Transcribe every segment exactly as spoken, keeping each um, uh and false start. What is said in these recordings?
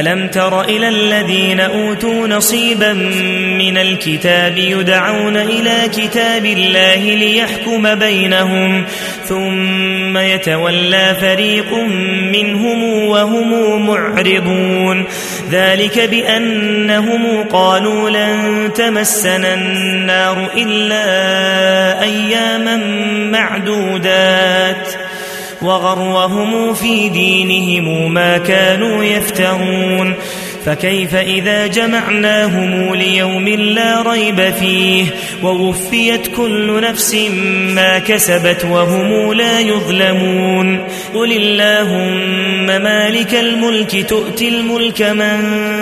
ألم تر إلى الذين أوتوا نصيبا من الكتاب يدعون إلى كتاب الله ليحكم بينهم ثم يتولى فريق منهم وهم معرضون ذلك بأنهم قالوا لن تمسنا النار إلا أياما معدودات وغرهم في دينهم ما كانوا يفترون فكيف إذا جمعناهم ليوم لا ريب فيه ووفيت كل نفس ما كسبت وهم لا يظلمون قل اللهم مالك الملك تؤتي الملك من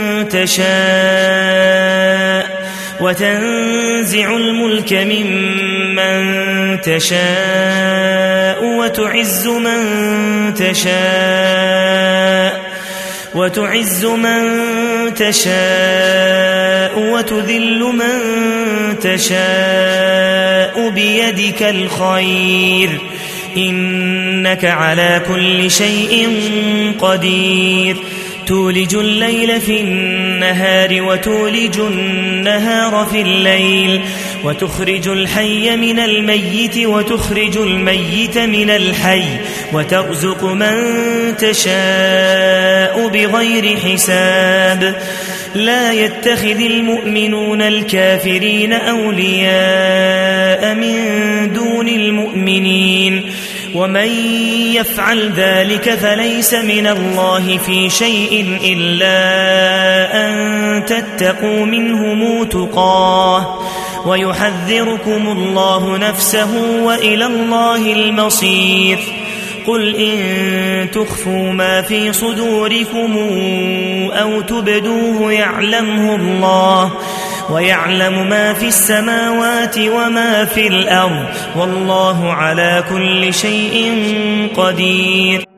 تشاء وتنزع الملك ممن تشاء وتعز من تشاء وتعز من تشاء وتذل من تشاء بيدك الخير إنك على كل شيء قدير تولج الليل في النهار وتولج النهار في الليل وتخرج الحي من الميت وتخرج الميت من الحي وترزق من تشاء بغير حساب لا يتخذ المؤمنون الكافرين أولياء من دون المؤمنين ومن يفعل ذلك فليس من الله في شيء إلا أن تتقوا منهم تقاه ويحذركم الله نفسه وإلى الله المصير قل إن تخفوا ما في صدوركم أو تبدوه يعلمه الله ويعلم ما في السماوات وما في الأرض والله على كل شيء قدير